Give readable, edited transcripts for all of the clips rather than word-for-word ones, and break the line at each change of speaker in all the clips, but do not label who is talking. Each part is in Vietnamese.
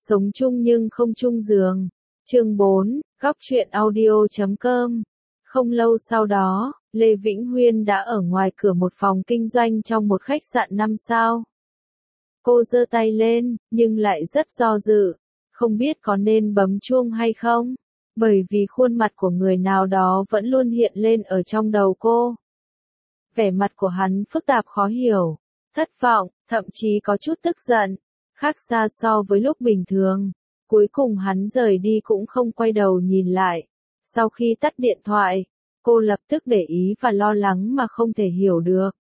Sống chung nhưng không chung giường. Chương 4, góc truyện audio.com. Không lâu sau đó, Lê Vĩnh Huyên đã ở ngoài cửa một phòng kinh doanh trong một khách sạn 5 sao. Cô giơ tay lên, nhưng lại rất do dự, không biết có nên bấm chuông hay không, bởi vì khuôn mặt của người nào đó vẫn luôn hiện lên ở trong đầu cô. Vẻ mặt của hắn phức tạp khó hiểu, thất vọng, thậm chí có chút tức giận, khác xa so với lúc bình thường. Cuối cùng hắn rời đi cũng không quay đầu nhìn lại. Sau khi tắt điện thoại, cô lập tức để ý và lo lắng mà không thể hiểu được.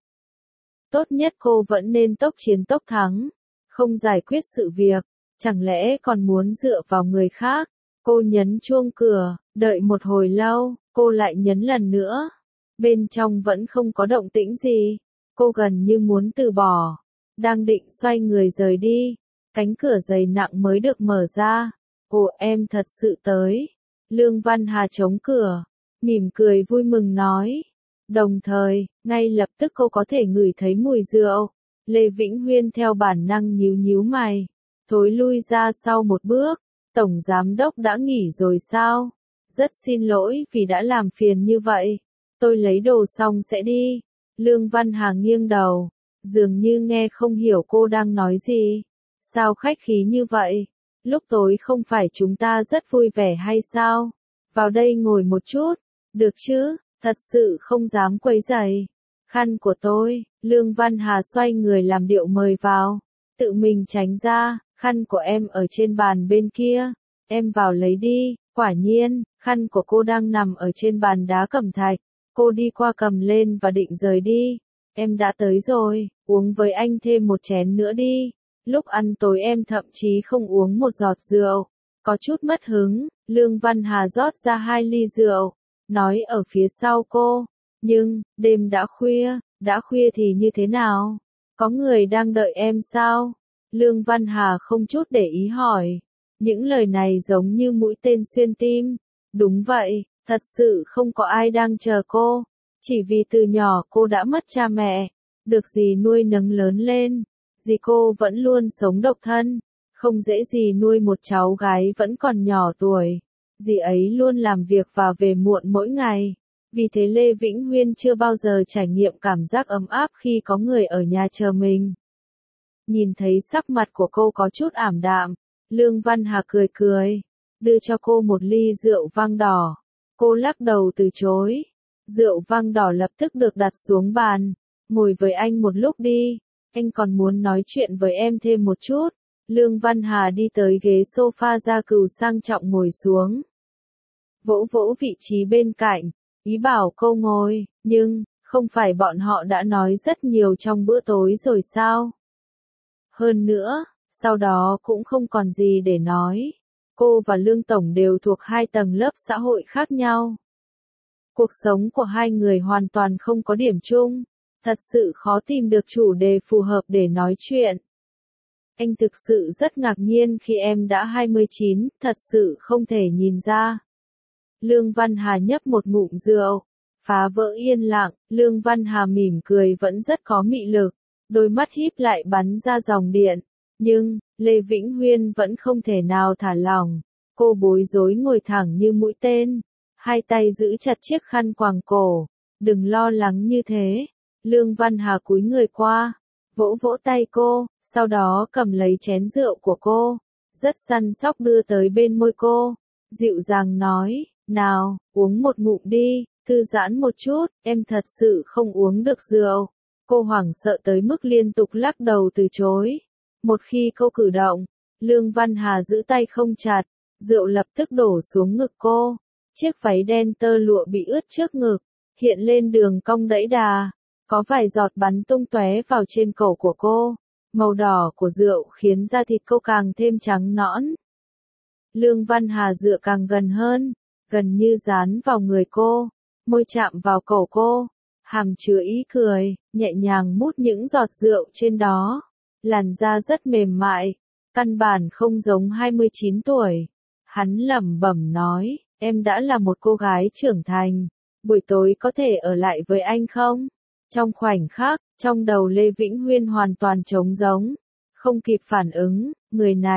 Tốt nhất cô vẫn nên tốc chiến tốc thắng, không giải quyết sự việc, chẳng lẽ còn muốn dựa vào người khác. Cô nhấn chuông cửa, đợi một hồi lâu, cô lại nhấn lần nữa. Bên trong vẫn không có động tĩnh gì, cô gần như muốn từ bỏ. Đang định xoay người rời đi, cánh cửa dày nặng mới được mở ra. Ồ, em thật sự tới. Lương Văn Hà chống cửa, mỉm cười vui mừng nói. Đồng thời, ngay lập tức cô có thể ngửi thấy mùi rượu. Lê Vĩnh Huyên theo bản năng nhíu nhíu mày, thối lui ra sau một bước. Tổng giám đốc đã nghỉ rồi sao? Rất xin lỗi vì đã làm phiền như vậy. Tôi lấy đồ xong sẽ đi. Lương Văn Hà nghiêng đầu, dường như nghe không hiểu cô đang nói gì. Sao khách khí như vậy? Lúc tối không phải chúng ta rất vui vẻ hay sao? Vào đây ngồi một chút, được chứ? Thật sự không dám quấy rầy. Khăn của tôi. Lương Văn Hà xoay người làm điệu mời vào, tự mình tránh ra. Khăn của em ở trên bàn bên kia, em vào lấy đi. Quả nhiên, khăn của cô đang nằm ở trên bàn đá cẩm thạch. Cô đi qua cầm lên và định rời đi. Em đã tới rồi, uống với anh thêm một chén nữa đi. Lúc ăn tối em thậm chí không uống một giọt rượu. Có chút mất hứng, Lương Văn Hà rót ra 2 ly rượu, nói ở phía sau cô. Nhưng, đêm đã khuya thì như thế nào? Có người đang đợi em sao? Lương Văn Hà không chút để ý hỏi. Những lời này giống như mũi tên xuyên tim. Đúng vậy, thật sự không có ai đang chờ cô. Chỉ vì từ nhỏ cô đã mất cha mẹ, được dì nuôi nấng lớn lên. Dì cô vẫn luôn sống độc thân, không dễ gì nuôi một cháu gái vẫn còn nhỏ tuổi. Dì ấy luôn làm việc và về muộn mỗi ngày. Vì thế Lê Vĩnh Huyên chưa bao giờ trải nghiệm cảm giác ấm áp khi có người ở nhà chờ mình. Nhìn thấy sắc mặt của cô có chút ảm đạm, Lương Văn Hà cười cười, đưa cho cô một ly rượu vang đỏ. Cô lắc đầu từ chối. Rượu vang đỏ lập tức được đặt xuống bàn. Ngồi với anh một lúc đi, anh còn muốn nói chuyện với em thêm một chút. Lương Văn Hà đi tới ghế sofa da cừu sang trọng ngồi xuống. Vỗ vỗ vị trí bên cạnh, ý bảo cô ngồi, nhưng, không phải bọn họ đã nói rất nhiều trong bữa tối rồi sao? Hơn nữa, sau đó cũng không còn gì để nói. Cô và Lương Tổng đều thuộc 2 tầng lớp xã hội khác nhau. Cuộc sống của hai người hoàn toàn không có điểm chung. Thật sự khó tìm được chủ đề phù hợp để nói chuyện. Anh thực sự rất ngạc nhiên khi em đã 29, thật sự không thể nhìn ra. Lương Văn Hà nhấp một ngụm rượu, phá vỡ yên lặng. Lương Văn Hà mỉm cười vẫn rất có mị lực, đôi mắt híp lại bắn ra dòng điện. Nhưng, Lê Vĩnh Huyên vẫn không thể nào thả lỏng. Cô bối rối ngồi thẳng như mũi tên, hai tay giữ chặt chiếc khăn quàng cổ. Đừng lo lắng như thế. Lương Văn Hà cúi người qua, vỗ vỗ tay cô, sau đó cầm lấy chén rượu của cô, rất săn sóc đưa tới bên môi cô, dịu dàng nói, nào, uống một ngụm đi, thư giãn một chút, em thật sự không uống được rượu. Cô hoảng sợ tới mức liên tục lắc đầu từ chối. Một khi cô cử động, Lương Văn Hà giữ tay không chặt, rượu lập tức đổ xuống ngực cô. Chiếc váy đen tơ lụa bị ướt trước ngực, hiện lên đường cong đẫy đà. Có vài giọt bắn tung tóe vào trên cổ của cô. Màu đỏ của rượu khiến da thịt cô càng thêm trắng nõn. Lương Văn Hà dựa càng gần hơn, gần như dán vào người cô, môi chạm vào cổ cô, hàm chứa ý cười, nhẹ nhàng mút những giọt rượu trên đó. Làn da rất mềm mại, căn bản không giống 29 tuổi. Hắn lẩm bẩm nói, em đã là một cô gái trưởng thành, buổi tối có thể ở lại với anh không? Trong khoảnh khắc, trong đầu Lê Vĩnh Huyên hoàn toàn trống rỗng, không kịp phản ứng, người này,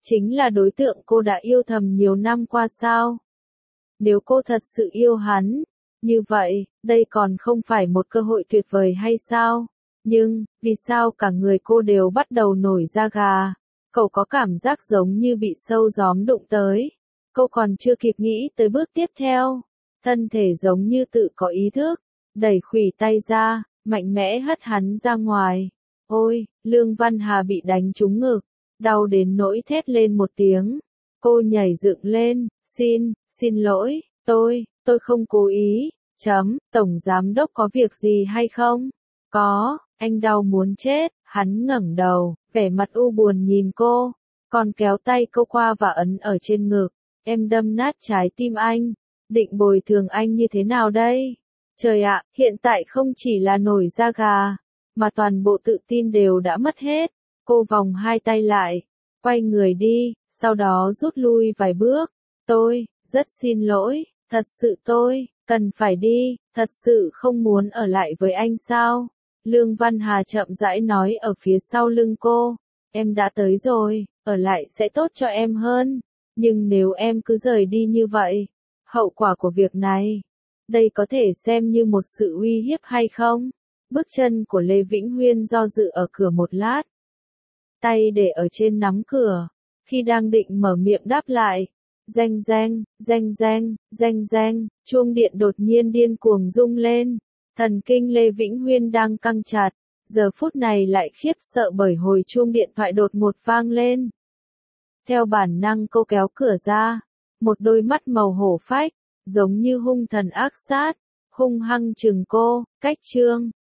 chính là đối tượng cô đã yêu thầm nhiều năm qua sao? Nếu cô thật sự yêu hắn, như vậy, đây còn không phải một cơ hội tuyệt vời hay sao? Nhưng, vì sao cả người cô đều bắt đầu nổi da gà? Cậu có cảm giác giống như bị sâu gióm đụng tới. Cô còn chưa kịp nghĩ tới bước tiếp theo. Thân thể giống như tự có ý thức, đẩy khuỷu tay ra, mạnh mẽ hất hắn ra ngoài. Ôi, Lương Văn Hà bị đánh trúng ngực, đau đến nỗi thét lên một tiếng. Cô nhảy dựng lên, xin lỗi, tôi không cố ý, tổng giám đốc có việc gì hay không? Có, anh đau muốn chết, hắn ngẩng đầu, vẻ mặt u buồn nhìn cô, còn kéo tay cô qua và ấn ở trên ngực. Em đâm nát trái tim anh, định bồi thường anh như thế nào đây? Trời ạ, hiện tại không chỉ là nổi da gà, mà toàn bộ tự tin đều đã mất hết. Cô vòng hai tay lại, quay người đi, sau đó rút lui vài bước. Tôi, rất xin lỗi, thật sự tôi, cần phải đi, thật sự không muốn ở lại với anh sao? Lương Văn Hà chậm rãi nói ở phía sau lưng cô, em đã tới rồi, ở lại sẽ tốt cho em hơn. Nhưng nếu em cứ rời đi như vậy, hậu quả của việc này, đây có thể xem như một sự uy hiếp hay không? Bước chân của Lê Vĩnh Huyên do dự ở cửa một lát, tay để ở trên nắm cửa, khi đang định mở miệng đáp lại. Reng, chuông điện đột nhiên điên cuồng rung lên. Thần kinh Lê Vĩnh Huyên đang căng chặt, giờ phút này lại khiếp sợ bởi hồi chuông điện thoại đột ngột vang lên. Theo bản năng cô kéo cửa ra, một đôi mắt màu hổ phách, giống như hung thần ác sát, hung hăng chừng cô. Cách chương